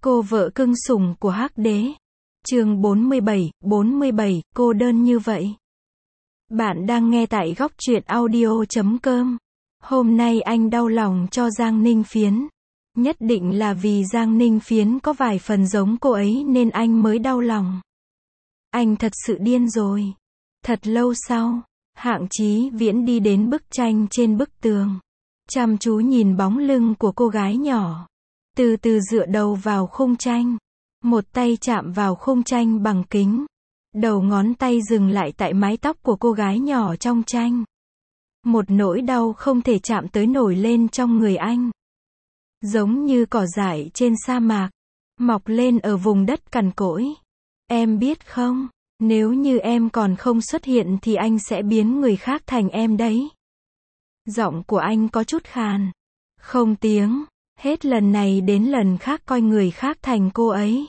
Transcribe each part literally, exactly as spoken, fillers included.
Cô vợ cưng sủng của Hắc Đế. Chương bốn mươi bảy, bốn mươi bảy, cô đơn như vậy. Bạn đang nghe tại góc truyện audio chấm com. Hôm nay anh đau lòng cho Giang Ninh Phiến. Nhất định là vì Giang Ninh Phiến có vài phần giống cô ấy nên anh mới đau lòng. Anh thật sự điên rồi. Thật lâu sau, Hạng Chí Viễn đi đến bức tranh trên bức tường. Chăm chú nhìn bóng lưng của cô gái nhỏ. Từ từ dựa đầu vào khung tranh. Một tay chạm vào khung tranh bằng kính. Đầu ngón tay dừng lại tại mái tóc của cô gái nhỏ trong tranh. Một nỗi đau không thể chạm tới nổi lên trong người anh. Giống như cỏ dại trên sa mạc, mọc lên ở vùng đất cằn cỗi. Em biết không, nếu như em còn không xuất hiện thì anh sẽ biến người khác thành em đấy. Giọng của anh có chút khàn. Không tiếng, hết lần này đến lần khác coi người khác thành cô ấy.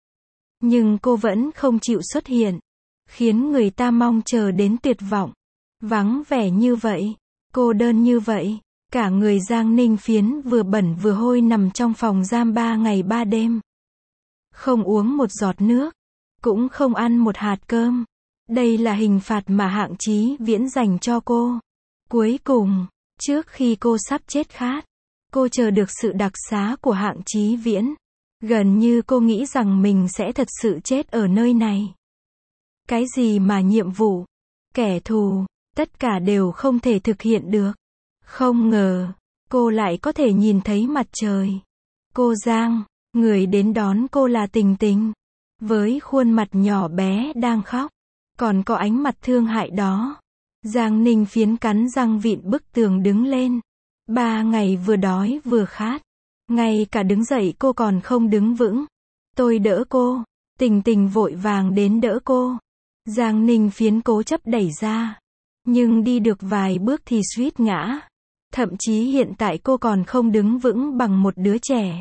Nhưng cô vẫn không chịu xuất hiện, khiến người ta mong chờ đến tuyệt vọng. Vắng vẻ như vậy, cô đơn như vậy, cả người Giang Ninh Phiến vừa bẩn vừa hôi nằm trong phòng giam ba ngày ba đêm. Không uống một giọt nước, cũng không ăn một hạt cơm. Đây là hình phạt mà Hạng Chí Viễn dành cho cô. Cuối cùng, trước khi cô sắp chết khát, cô chờ được sự đặc xá của Hạng Chí Viễn. Gần như cô nghĩ rằng mình sẽ thật sự chết ở nơi này. Cái gì mà nhiệm vụ, kẻ thù, tất cả đều không thể thực hiện được. Không ngờ, cô lại có thể nhìn thấy mặt trời. Cô Giang, người đến đón cô là Tình Tình. Với khuôn mặt nhỏ bé đang khóc, còn có ánh mặt thương hại đó. Giang Ninh Phiến cắn răng vịn bức tường đứng lên. Ba ngày vừa đói vừa khát. Ngay cả đứng dậy cô còn không đứng vững. Tôi đỡ cô. Tình Tình vội vàng đến đỡ cô. Giang Ninh Phiến cố chấp đẩy ra. Nhưng đi được vài bước thì suýt ngã. Thậm chí hiện tại cô còn không đứng vững bằng một đứa trẻ.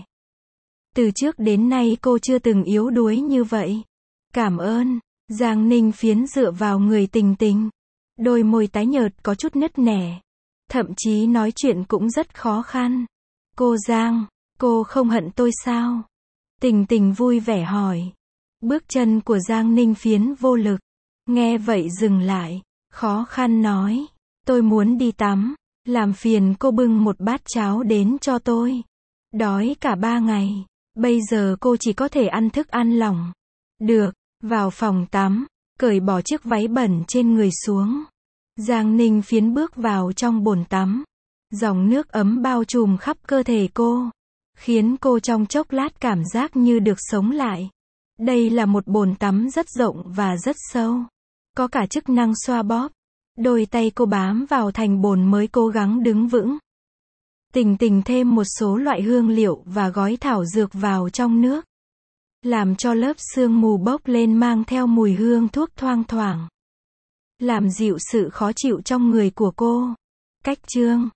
Từ trước đến nay cô chưa từng yếu đuối như vậy. Cảm ơn. Giang Ninh Phiến dựa vào người Tình Tình. Đôi môi tái nhợt có chút nứt nẻ. Thậm chí nói chuyện cũng rất khó khăn. Cô Giang, cô không hận tôi sao? Tình Tình vui vẻ hỏi. Bước chân của Giang Ninh Phiến vô lực. Nghe vậy dừng lại, khó khăn nói. Tôi muốn đi tắm, làm phiền cô bưng một bát cháo đến cho tôi. Đói cả ba ngày, bây giờ cô chỉ có thể ăn thức ăn lỏng. Được, vào phòng tắm, cởi bỏ chiếc váy bẩn trên người xuống. Giang Ninh Phiến bước vào trong bồn tắm. Dòng nước ấm bao trùm khắp cơ thể cô, khiến cô trong chốc lát cảm giác như được sống lại. Đây là một bồn tắm rất rộng và rất sâu. Có cả chức năng xoa bóp. Đôi tay cô bám vào thành bồn mới cố gắng đứng vững. Tình Tình thêm một số loại hương liệu và gói thảo dược vào trong nước. Làm cho lớp sương mù bốc lên mang theo mùi hương thuốc thoang thoảng. Làm dịu sự khó chịu trong người của cô. Cách chương